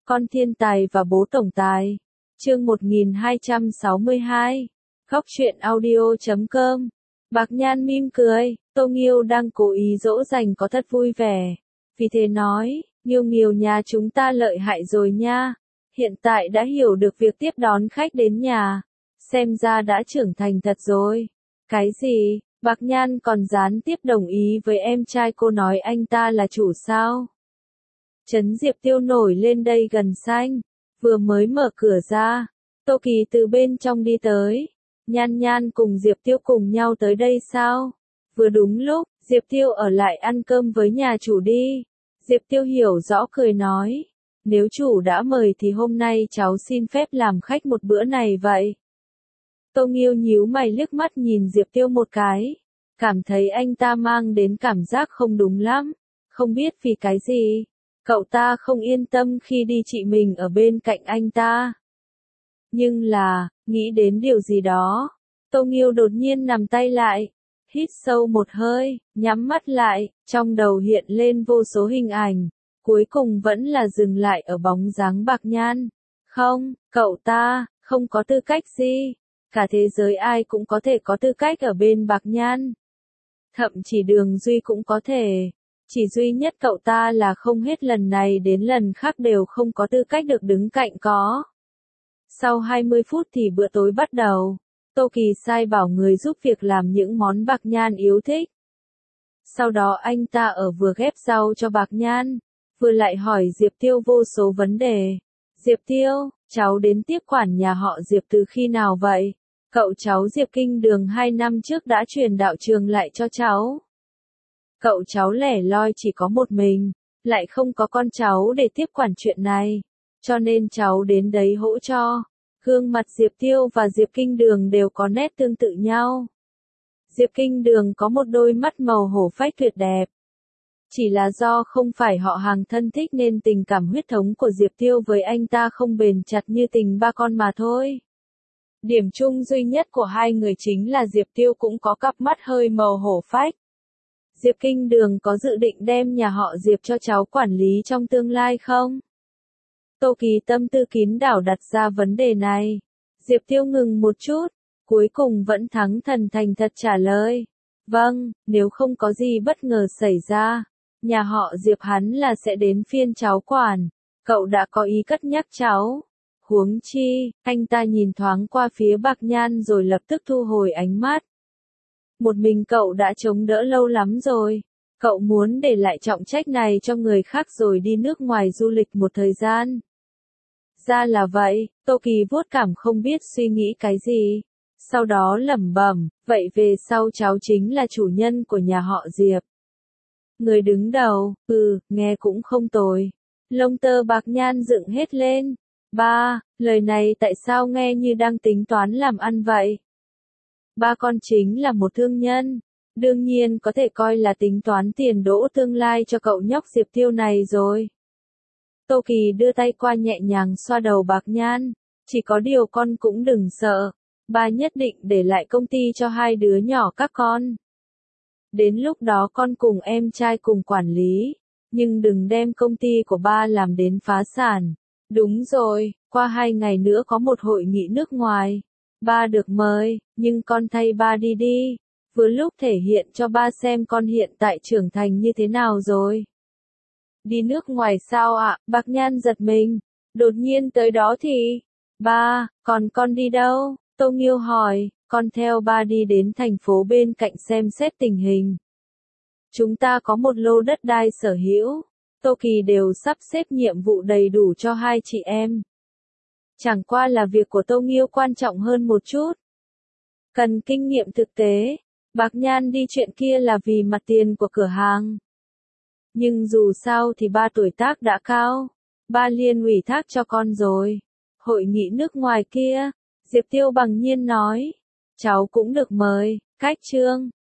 Con thiên tài và bố tổng tài. Chương 1262. Góc truyện audio.com. Bạc Nhan mỉm cười, Tô Nghiêu đang cố ý dỗ dành có thật vui vẻ. Vì thế nói, Nghiêu Nghiêu nhà chúng ta lợi hại rồi nha. Hiện tại đã hiểu được việc tiếp đón khách đến nhà. Xem ra đã trưởng thành thật rồi. Cái gì? Bạc Nhan còn gián tiếp đồng ý với em trai cô nói anh ta là chủ sao? Trấn Diệp Tiêu nổi lên đây gần xanh. Vừa mới mở cửa ra, Tô Kỳ từ bên trong đi tới. Nhan Nhan cùng Diệp Tiêu cùng nhau tới đây sao? Vừa đúng lúc, Diệp Tiêu ở lại ăn cơm với nhà chủ đi. Diệp Tiêu hiểu rõ cười nói. Nếu chủ đã mời thì hôm nay cháu xin phép làm khách một bữa này vậy. Tô Nghiêu nhíu mày liếc mắt nhìn Diệp Tiêu một cái. Cảm thấy anh ta mang đến cảm giác không đúng lắm. Không biết vì cái gì. Cậu ta không yên tâm khi đi chị mình ở bên cạnh anh ta. Nhưng là, nghĩ đến điều gì đó. Tô Nghiêu đột nhiên nằm tay lại. Hít sâu một hơi, nhắm mắt lại, trong đầu hiện lên vô số hình ảnh. Cuối cùng vẫn là dừng lại ở bóng dáng Bạc Nhan. Không, cậu ta, không có tư cách gì. Cả thế giới ai cũng có thể có tư cách ở bên Bạc Nhan. Thậm chí Đường Duy cũng có thể. Chỉ duy nhất cậu ta là không hết lần này đến lần khác đều không có tư cách được đứng cạnh có. Sau 20 phút thì bữa tối bắt đầu. Tô Kỳ sai bảo người giúp việc làm những món Bạc Nhan yêu thích. Sau đó anh ta ở vừa ghép rau cho Bạc Nhan, vừa lại hỏi Diệp Tiêu vô số vấn đề. Diệp Tiêu, cháu đến tiếp quản nhà họ Diệp từ khi nào vậy? Cậu cháu Diệp Kinh Đường 2 năm trước đã truyền đạo trường lại cho cháu. Cậu cháu lẻ loi chỉ có một mình, lại không có con cháu để tiếp quản chuyện này. Cho nên cháu đến đấy hỗ cho. Gương mặt Diệp Tiêu và Diệp Kinh Đường đều có nét tương tự nhau. Diệp Kinh Đường có một đôi mắt màu hổ phách tuyệt đẹp. Chỉ là do không phải họ hàng thân thích nên tình cảm huyết thống của Diệp Tiêu với anh ta không bền chặt như tình ba con mà thôi. Điểm chung duy nhất của hai người chính là Diệp Tiêu cũng có cặp mắt hơi màu hổ phách. Diệp Kinh Đường có dự định đem nhà họ Diệp cho cháu quản lý trong tương lai không? Tô Kỳ tâm tư kín đảo đặt ra vấn đề này. Diệp Tiêu ngừng một chút, cuối cùng vẫn thắng thần thành thật trả lời. Vâng, nếu không có gì bất ngờ xảy ra, nhà họ Diệp hắn là sẽ đến phiên cháu quản. Cậu đã có ý cất nhắc cháu. Huống chi, anh ta nhìn thoáng qua phía Bạc Nhan rồi lập tức thu hồi ánh mắt. Một mình cậu đã chống đỡ lâu lắm rồi. Cậu muốn để lại trọng trách này cho người khác rồi đi nước ngoài du lịch một thời gian. Ra là vậy, Tô Kỳ vuốt cảm không biết suy nghĩ cái gì. Sau đó lẩm bẩm, vậy về sau cháu chính là chủ nhân của nhà họ Diệp. Người đứng đầu, nghe cũng không tồi. Lông tơ Bạc Nhan dựng hết lên. Ba, lời này tại sao nghe như đang tính toán làm ăn vậy? Ba con chính là một thương nhân. Đương nhiên có thể coi là tính toán tiền đỗ tương lai cho cậu nhóc Diệp Tiêu này rồi. Tô Kỳ đưa tay qua nhẹ nhàng xoa đầu Bạc Nhan. Chỉ có điều con cũng đừng sợ. Ba nhất định để lại công ty cho hai đứa nhỏ các con. Đến lúc đó con cùng em trai cùng quản lý. Nhưng đừng đem công ty của ba làm đến phá sản. Đúng rồi, qua 2 ngày nữa có một hội nghị nước ngoài. Ba được mời, nhưng con thay ba đi đi. Vừa lúc thể hiện cho ba xem con hiện tại trưởng thành như thế nào rồi. Đi nước ngoài sao ạ? Bạc Nhan giật mình. Đột nhiên tới đó thì... Ba, còn con đi đâu? Tô Nghiêu hỏi. Con theo ba đi đến thành phố bên cạnh xem xét tình hình. Chúng ta có một lô đất đai sở hữu. Tô Kỳ đều sắp xếp nhiệm vụ đầy đủ cho hai chị em. Chẳng qua là việc của Tô Nghiêu quan trọng hơn một chút. Cần kinh nghiệm thực tế. Bạc Nhan đi chuyện kia là vì mặt tiền của cửa hàng. Nhưng dù sao thì ba tuổi tác đã cao. Ba liền ủy thác cho con rồi. Hội nghị nước ngoài kia, Diệp Tiêu bằng nhiên nói. Cháu cũng được mời, cách trương.